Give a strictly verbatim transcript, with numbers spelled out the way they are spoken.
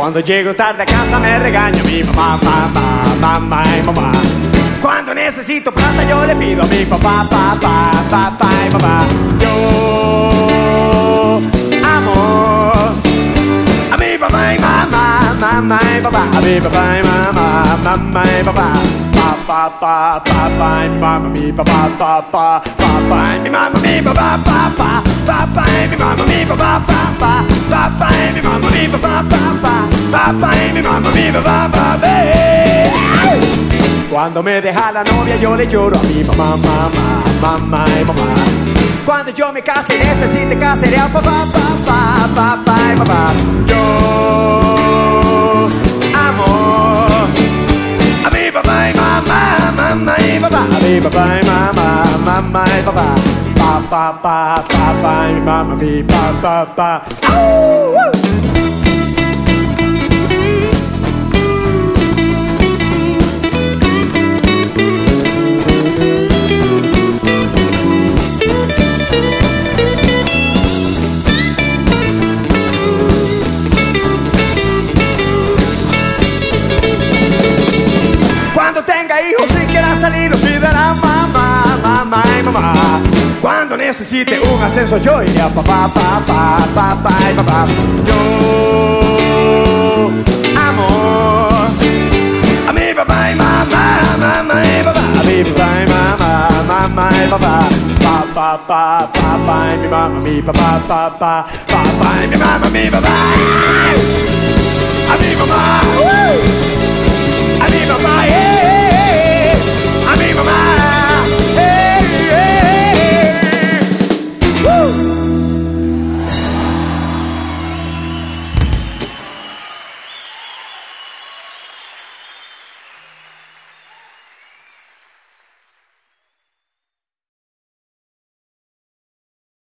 Cuando llego tarde a casa me regaña mi mamá, mamá, mamá y mamá. Cuando necesito plata yo le pido a mi papá, papá, papá y mamá. Yo amo a mi papá y mamá, mamá y papá, a mi papá y mamá, mamá y papá. Papá, papá y mi mamá, mi papá, papá, papá y mi mamá, mi papá, papá, papá y mi mamá, mi papá, papá, papá y mi mamá, mi papá, papá, papá y mi mamá, mi papá, papá. Cuando me deja la novia yo le lloro a mi mamá, mamá, mamá y mamá. Cuando yo me case y necesite casaré a papá, papá, papá y mamá. Yo amo a mi papá y mamá, mamá y papá, a mi papá y mamá, mamá y papá, papá, papá, papá y mi mamá, mi papá, papá. Cuando tenga hijos y quiera salir los cuidará mamá, mamá y mamá. Cuando necesite un ascenso yo iré a papá, papá, papá y papá. Yo amo a mi papá y mamá, mamá y papá, a mi papá y mamá, mamá y papá. Papá, papá, papá y mi mamá, mi papá, papá, papá y mi mamá, mi papá.